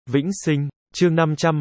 Vĩnh Sinh, chương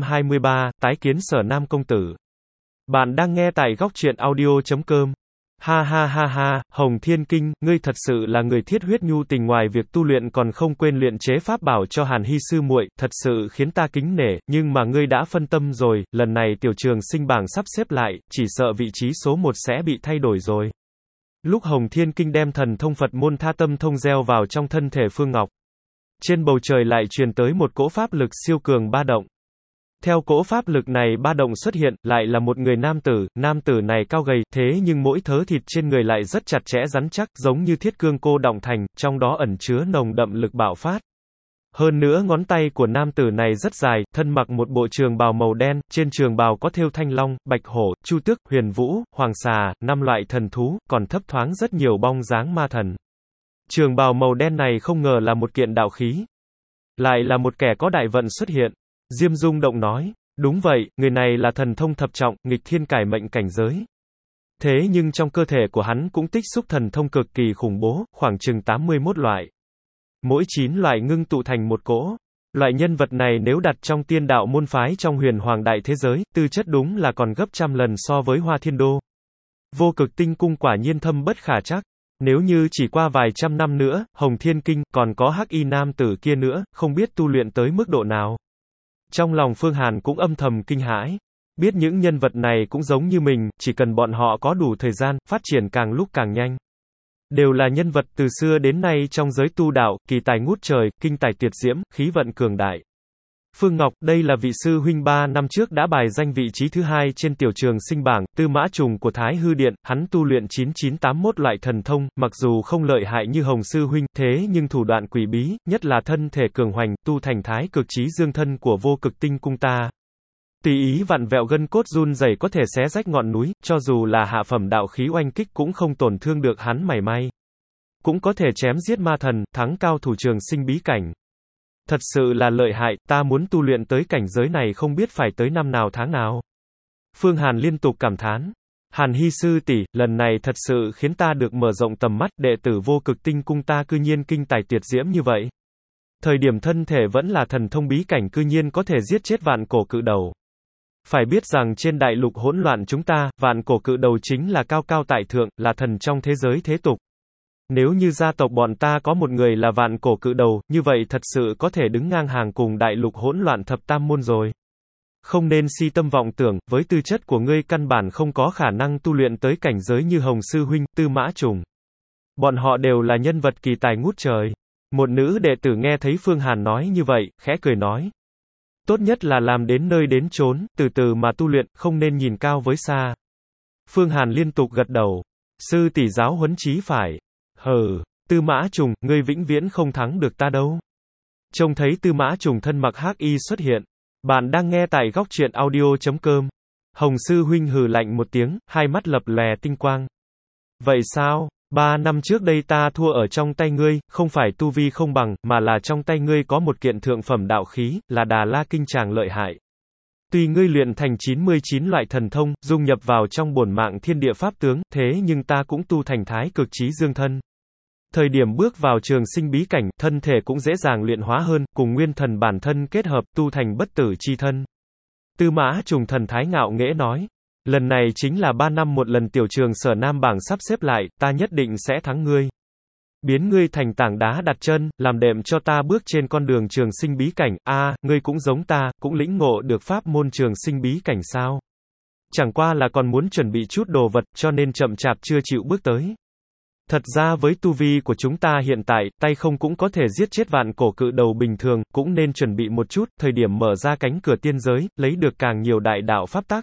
523, tái kiến Sở Nam công tử. Bạn đang nghe tại góc truyện audio.com. Ha ha ha ha, Hồng Thiên Kinh, ngươi thật sự là người thiết huyết nhu tình, ngoài việc tu luyện còn không quên luyện chế pháp bảo cho Hàn Hy sư muội, thật sự khiến ta kính nể, nhưng mà ngươi đã phân tâm rồi, lần này tiểu trường sinh bảng sắp xếp lại, chỉ sợ vị trí số 1 sẽ bị thay đổi rồi. Lúc Hồng Thiên Kinh đem thần thông Phật môn Tha Tâm Thông gieo vào trong thân thể Phương Ngọc, trên bầu trời lại truyền tới một cỗ pháp lực siêu cường ba động. Theo cỗ pháp lực này ba động xuất hiện, lại là một người nam tử này cao gầy, thế nhưng mỗi thớ thịt trên người lại rất chặt chẽ rắn chắc, giống như thiết cương cô đọng thành, trong đó ẩn chứa nồng đậm lực bạo phát. Hơn nữa ngón tay của nam tử này rất dài, thân mặc một bộ trường bào màu đen, trên trường bào có thêu thanh long, bạch hổ, chu tước, huyền vũ, hoàng xà, 5 loại thần thú, còn thấp thoáng rất nhiều bong dáng ma thần. Trường bào màu đen này không ngờ là một kiện đạo khí. Lại là một kẻ có đại vận xuất hiện. Diêm rung động nói, đúng vậy, người này là thần thông thập trọng, nghịch thiên cải mệnh cảnh giới. Thế nhưng trong cơ thể của hắn cũng tích xúc thần thông cực kỳ khủng bố, khoảng chừng 81 loại. Mỗi 9 loại ngưng tụ thành một cỗ. Loại nhân vật này nếu đặt trong tiên đạo môn phái trong huyền hoàng đại thế giới, tư chất đúng là còn gấp trăm lần so với Hoa Thiên Đô. Vô Cực Tinh Cung quả nhiên thâm bất khả trắc. Nếu như chỉ qua vài trăm năm nữa, Hồng Thiên Kinh, còn có hắc y nam tử kia nữa, không biết tu luyện tới mức độ nào. Trong lòng Phương Hàn cũng âm thầm kinh hãi. Biết những nhân vật này cũng giống như mình, chỉ cần bọn họ có đủ thời gian, phát triển càng lúc càng nhanh. Đều là nhân vật từ xưa đến nay trong giới tu đạo, kỳ tài ngút trời, kinh tài tuyệt diễm, khí vận cường đại. Phương Ngọc, đây là vị sư huynh 3 năm trước đã bài danh vị trí thứ 2 trên tiểu trường sinh bảng, Tư Mã Trùng của Thái Hư Điện, hắn tu luyện 9981 loại thần thông, mặc dù không lợi hại như Hồng sư huynh, thế nhưng thủ đoạn quỷ bí, nhất là thân thể cường hoành, tu thành Thái Cực Chí Dương thân của Vô Cực Tinh Cung ta. Tùy ý vặn vẹo gân cốt run rẩy có thể xé rách ngọn núi, cho dù là hạ phẩm đạo khí oanh kích cũng không tổn thương được hắn mảy may. Cũng có thể chém giết ma thần, thắng cao thủ trường sinh bí cảnh. Thật sự là lợi hại, ta muốn tu luyện tới cảnh giới này không biết phải tới năm nào tháng nào. Phương Hàn liên tục cảm thán. Hàn Hy sư tỷ, lần này thật sự khiến ta được mở rộng tầm mắt, đệ tử Vô Cực Tinh Cung ta cư nhiên kinh tài tuyệt diễm như vậy. Thời điểm thân thể vẫn là thần thông bí cảnh cư nhiên có thể giết chết vạn cổ cự đầu. Phải biết rằng trên đại lục hỗn loạn chúng ta, vạn cổ cự đầu chính là cao cao tại thượng, là thần trong thế giới thế tục. Nếu như gia tộc bọn ta có một người là vạn cổ cự đầu, như vậy thật sự có thể đứng ngang hàng cùng đại lục hỗn loạn thập tam môn rồi. Không nên si tâm vọng tưởng, với tư chất của ngươi căn bản không có khả năng tu luyện tới cảnh giới như Hồng sư huynh, Tư Mã Trùng. Bọn họ đều là nhân vật kỳ tài ngút trời. Một nữ đệ tử nghe thấy Phương Hàn nói như vậy, khẽ cười nói. Tốt nhất là làm đến nơi đến chốn, từ từ mà tu luyện, không nên nhìn cao với xa. Phương Hàn liên tục gật đầu. Sư tỷ giáo huấn chí phải. Hừ, Tư Mã Trùng, ngươi vĩnh viễn không thắng được ta đâu. Trông thấy Tư Mã Trùng thân mặc hắc y xuất hiện. Bạn đang nghe tại góc truyện audio.com. Hồng sư huynh hừ lạnh một tiếng, hai mắt lập lòe tinh quang. Vậy sao? 3 năm trước đây ta thua ở trong tay ngươi, không phải tu vi không bằng, mà là trong tay ngươi có một kiện thượng phẩm đạo khí, là Đà La Kinh Tràng lợi hại. Tuy ngươi luyện thành 99 loại thần thông, dung nhập vào trong bổn mạng thiên địa pháp tướng, thế nhưng ta cũng tu thành Thái Cực Chí Dương thân. Thời điểm bước vào trường sinh bí cảnh, thân thể cũng dễ dàng luyện hóa hơn, cùng nguyên thần bản thân kết hợp, tu thành bất tử chi thân. Tư Mã Trùng thần thái ngạo nghễ nói. Lần này chính là 3 năm một lần tiểu trường Sở Nam bảng sắp xếp lại, ta nhất định sẽ thắng ngươi. Biến ngươi thành tảng đá đặt chân, làm đệm cho ta bước trên con đường trường sinh bí cảnh. Ngươi cũng giống ta, cũng lĩnh ngộ được pháp môn trường sinh bí cảnh sao? Chẳng qua là còn muốn chuẩn bị chút đồ vật, cho nên chậm chạp chưa chịu bước tới. Thật ra với tu vi của chúng ta hiện tại, tay không cũng có thể giết chết vạn cổ cự đầu bình thường, cũng nên chuẩn bị một chút, thời điểm mở ra cánh cửa tiên giới, lấy được càng nhiều đại đạo pháp tắc.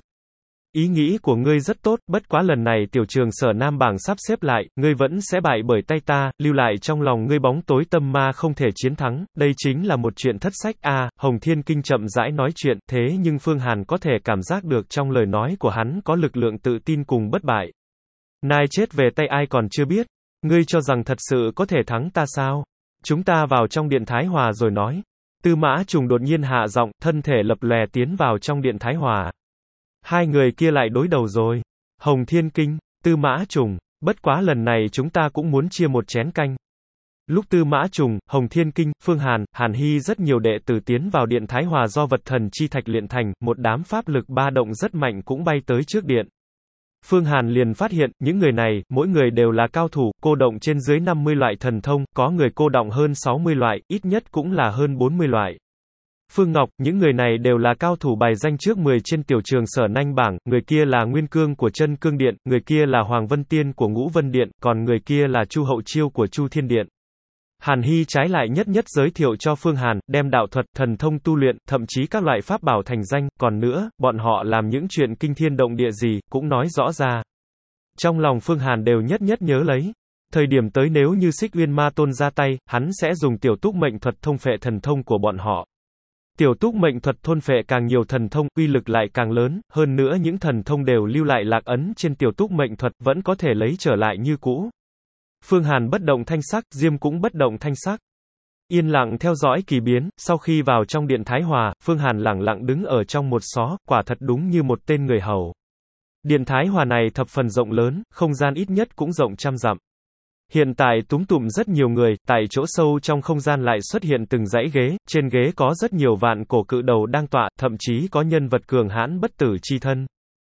Ý nghĩ của ngươi rất tốt, bất quá lần này tiểu trường Sở Nam bảng sắp xếp lại, ngươi vẫn sẽ bại bởi tay ta, lưu lại trong lòng ngươi bóng tối tâm ma không thể chiến thắng, đây chính là một chuyện thất sách. Hồng Thiên Kinh chậm rãi nói chuyện, thế nhưng Phương Hàn có thể cảm giác được trong lời nói của hắn có lực lượng tự tin cùng bất bại. Nai chết về tay ai còn chưa biết, ngươi cho rằng thật sự có thể thắng ta sao? Chúng ta vào trong điện Thái Hòa rồi nói. Tư Mã Trùng đột nhiên hạ giọng, thân thể lập lòe tiến vào trong điện Thái Hòa. Hai người kia lại đối đầu rồi. Hồng Thiên Kinh, Tư Mã Trùng, bất quá lần này chúng ta cũng muốn chia một chén canh. Lúc Tư Mã Trùng, Hồng Thiên Kinh, Phương Hàn, Hàn Hy rất nhiều đệ tử tiến vào điện Thái Hòa do vật thần chi thạch luyện thành, một đám pháp lực ba động rất mạnh cũng bay tới trước điện. Phương Hàn liền phát hiện, những người này, mỗi người đều là cao thủ, cô động trên dưới 50 loại thần thông, có người cô động hơn 60 loại, ít nhất cũng là hơn 40 loại. Phương Ngọc, những người này đều là cao thủ bài danh trước 10 trên tiểu trường Sở Nanh bảng, người kia là Nguyên Cương của Chân Cương Điện, người kia là Hoàng Vân Tiên của Ngũ Vân Điện, còn người kia là Chu Hậu Chiêu của Chu Thiên Điện. Hàn Hy trái lại nhất nhất giới thiệu cho Phương Hàn, đem đạo thuật, thần thông tu luyện, thậm chí các loại pháp bảo thành danh, còn nữa, bọn họ làm những chuyện kinh thiên động địa gì, cũng nói rõ ra. Trong lòng Phương Hàn đều nhất nhất nhớ lấy. Thời điểm tới nếu như Xích Uyên Ma Tôn ra tay, hắn sẽ dùng tiểu túc mệnh thuật thông phệ thần thông của bọn họ. Tiểu túc mệnh thuật thôn phệ càng nhiều thần thông, uy lực lại càng lớn, hơn nữa những thần thông đều lưu lại lạc ấn trên tiểu túc mệnh thuật, vẫn có thể lấy trở lại như cũ. Phương Hàn bất động thanh sắc, Diêm cũng bất động thanh sắc. Yên lặng theo dõi kỳ biến, sau khi vào trong điện Thái Hòa, Phương Hàn lẳng lặng đứng ở trong một xó, quả thật đúng như một tên người hầu. Điện Thái Hòa này thập phần rộng lớn, không gian ít nhất cũng rộng trăm dặm. Hiện tại túm tụm rất nhiều người, tại chỗ sâu trong không gian lại xuất hiện từng dãy ghế, trên ghế có rất nhiều vạn cổ cự đầu đang tọa, thậm chí có nhân vật cường hãn bất tử chi thân.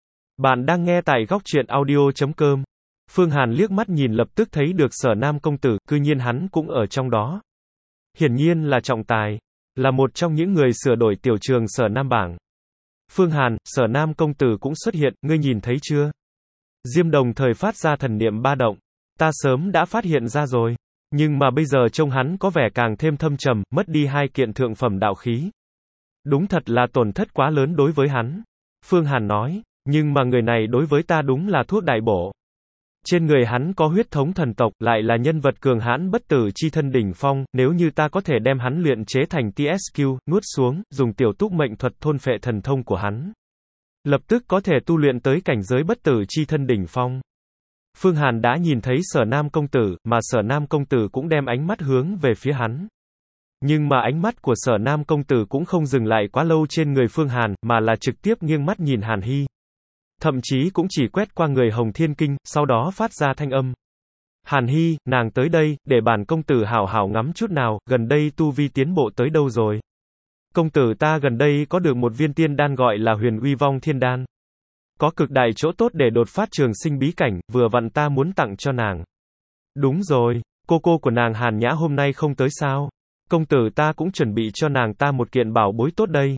Bạn đang nghe tại góc truyện audio.com. Phương Hàn liếc mắt nhìn lập tức thấy được Sở Nam công tử, cư nhiên hắn cũng ở trong đó. Hiển nhiên là trọng tài, là một trong những người sửa đổi tiểu trường Sở Nam bảng. Phương Hàn, Sở Nam công tử cũng xuất hiện, ngươi nhìn thấy chưa? Diêm đồng thời phát ra thần niệm ba động. Ta sớm đã phát hiện ra rồi. Nhưng mà bây giờ trông hắn có vẻ càng thêm thâm trầm, mất đi 2 kiện thượng phẩm đạo khí. Đúng thật là tổn thất quá lớn đối với hắn. Phương Hàn nói, nhưng mà người này đối với ta đúng là thuốc đại bổ. Trên người hắn có huyết thống thần tộc, lại là nhân vật cường hãn bất tử chi thân đỉnh phong, nếu như ta có thể đem hắn luyện chế thành TSQ, nuốt xuống, dùng tiểu túc mệnh thuật thôn phệ thần thông của hắn. Lập tức có thể tu luyện tới cảnh giới bất tử chi thân đỉnh phong. Phương Hàn đã nhìn thấy Sở Nam công tử, mà Sở Nam công tử cũng đem ánh mắt hướng về phía hắn. Nhưng mà ánh mắt của Sở Nam công tử cũng không dừng lại quá lâu trên người Phương Hàn, mà là trực tiếp nghiêng mắt nhìn Hàn Hy. Thậm chí cũng chỉ quét qua người Hồng Thiên Kinh, sau đó phát ra thanh âm. Hàn Hy, nàng tới đây, để bản công tử hảo hảo ngắm chút nào, gần đây tu vi tiến bộ tới đâu rồi? Công tử ta gần đây có được một viên tiên đan gọi là Huyền Uy Vong Thiên Đan. Có cực đại chỗ tốt để đột phát trường sinh bí cảnh, vừa vặn ta muốn tặng cho nàng. Đúng rồi, cô của nàng Hàn Nhã hôm nay không tới sao? Công tử ta cũng chuẩn bị cho nàng ta một kiện bảo bối tốt đây.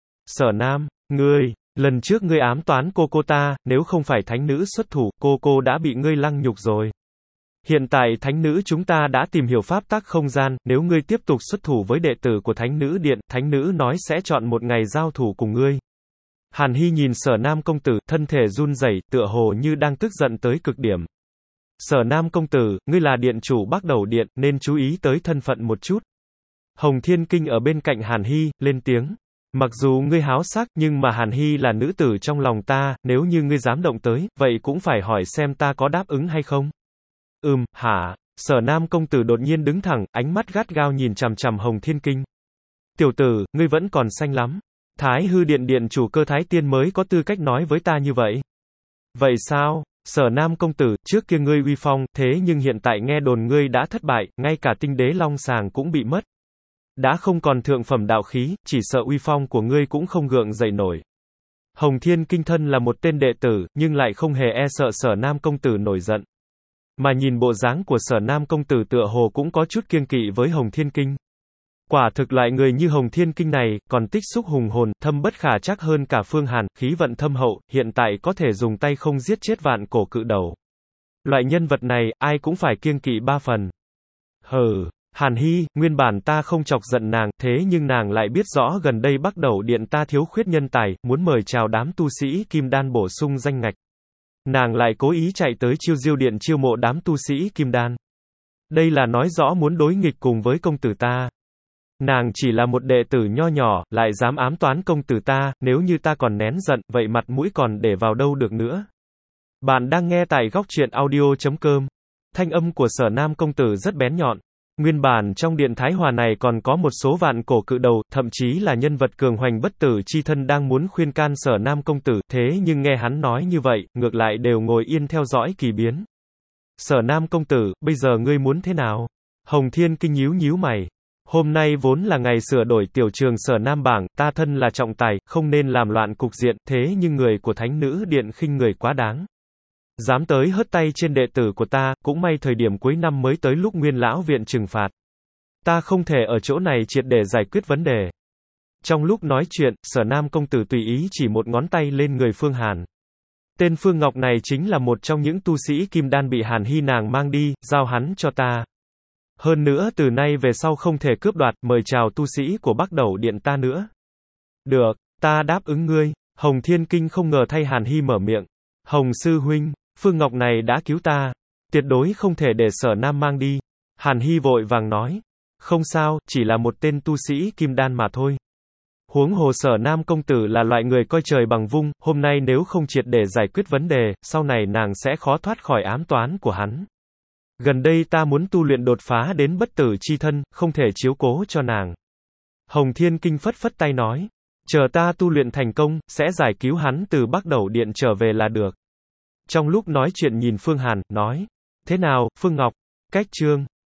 Sở Nam, ngươi, lần trước ngươi ám toán cô ta, nếu không phải thánh nữ xuất thủ, cô đã bị ngươi lăng nhục rồi. Hiện tại thánh nữ chúng ta đã tìm hiểu pháp tắc không gian, nếu ngươi tiếp tục xuất thủ với đệ tử của thánh nữ điện, thánh nữ nói sẽ chọn một ngày giao thủ cùng ngươi. Hàn Hy nhìn Sở Nam công tử, thân thể run rẩy, tựa hồ như đang tức giận tới cực điểm. Sở Nam công tử, ngươi là điện chủ Bắc Đầu Điện, nên chú ý tới thân phận một chút. Hồng Thiên Kinh ở bên cạnh Hàn Hy, lên tiếng. Mặc dù ngươi háo sắc, nhưng mà Hàn Hy là nữ tử trong lòng ta, nếu như ngươi dám động tới, vậy cũng phải hỏi xem ta có đáp ứng hay không. Hả? Sở Nam công tử đột nhiên đứng thẳng, ánh mắt gắt gao nhìn chằm chằm Hồng Thiên Kinh. Tiểu tử, ngươi vẫn còn xanh lắm. Thái Hư Điện điện chủ Cơ Thái Tiên mới có tư cách nói với ta như vậy. Vậy sao? Sở Nam công tử, trước kia ngươi uy phong, thế nhưng hiện tại nghe đồn ngươi đã thất bại, ngay cả tinh đế long sàng cũng bị mất. Đã không còn thượng phẩm đạo khí, chỉ sợ uy phong của ngươi cũng không gượng dậy nổi. Hồng Thiên Kinh thân là một tên đệ tử, nhưng lại không hề e sợ Sở Nam công tử nổi giận. Mà nhìn bộ dáng của Sở Nam công tử tựa hồ cũng có chút kiêng kỵ với Hồng Thiên Kinh. Quả thực loại người như Hồng Thiên Kinh này, còn tích xúc hùng hồn, thâm bất khả trắc hơn cả Phương Hàn, khí vận thâm hậu, hiện tại có thể dùng tay không giết chết vạn cổ cự đầu. Loại nhân vật này, ai cũng phải kiêng kỵ 3 phần. Hàn Hy, nguyên bản ta không chọc giận nàng, thế nhưng nàng lại biết rõ gần đây Bắc Đầu Điện ta thiếu khuyết nhân tài, muốn mời chào đám tu sĩ Kim Đan bổ sung danh ngạch. Nàng lại cố ý chạy tới Chiêu Diêu Điện chiêu mộ đám tu sĩ Kim Đan. Đây là nói rõ muốn đối nghịch cùng với công tử ta. Nàng chỉ là một đệ tử nho nhỏ, lại dám ám toán công tử ta, nếu như ta còn nén giận, vậy mặt mũi còn để vào đâu được nữa. Bạn đang nghe tại góc truyện audio.com. Thanh âm của Sở Nam công tử rất bén nhọn. Nguyên bản trong điện Thái Hòa này còn có một số vạn cổ cự đầu, thậm chí là nhân vật cường hoành bất tử chi thân đang muốn khuyên can Sở Nam công tử, thế nhưng nghe hắn nói như vậy, ngược lại đều ngồi yên theo dõi kỳ biến. Sở Nam công tử, bây giờ ngươi muốn thế nào? Hồng Thiên Kinh nhíu nhíu mày. Hôm nay vốn là ngày sửa đổi tiểu trường Sở Nam bảng, ta thân là trọng tài, không nên làm loạn cục diện, thế nhưng người của Thánh Nữ Điện khinh người quá đáng. Dám tới hất tay trên đệ tử của ta, cũng may thời điểm cuối năm mới tới lúc Nguyên Lão Viện trừng phạt. Ta không thể ở chỗ này triệt để giải quyết vấn đề. Trong lúc nói chuyện, Sở Nam công tử tùy ý chỉ một ngón tay lên người Phương Hàn. Tên Phương Ngọc này chính là một trong những tu sĩ kim đan bị Hàn Hy nàng mang đi, giao hắn cho ta. Hơn nữa từ nay về sau không thể cướp đoạt, mời chào tu sĩ của Bắc Đẩu Điện ta nữa. Được, ta đáp ứng ngươi. Hồng Thiên Kinh không ngờ thay Hàn Hy mở miệng. Hồng sư huynh, Phương Ngọc này đã cứu ta. Tuyệt đối không thể để Sở Nam mang đi. Hàn Hy vội vàng nói. Không sao, chỉ là một tên tu sĩ kim đan mà thôi. Huống hồ Sở Nam công tử là loại người coi trời bằng vung, hôm nay nếu không triệt để giải quyết vấn đề, sau này nàng sẽ khó thoát khỏi ám toán của hắn. Gần đây ta muốn tu luyện đột phá đến bất tử chi thân, không thể chiếu cố cho nàng. Hồng Thiên Kinh phất phất tay nói. Chờ ta tu luyện thành công, sẽ giải cứu hắn từ Bắc Đẩu Điện trở về là được. Trong lúc nói chuyện nhìn Phương Hàn, nói. Thế nào, Phương Ngọc? Cách chương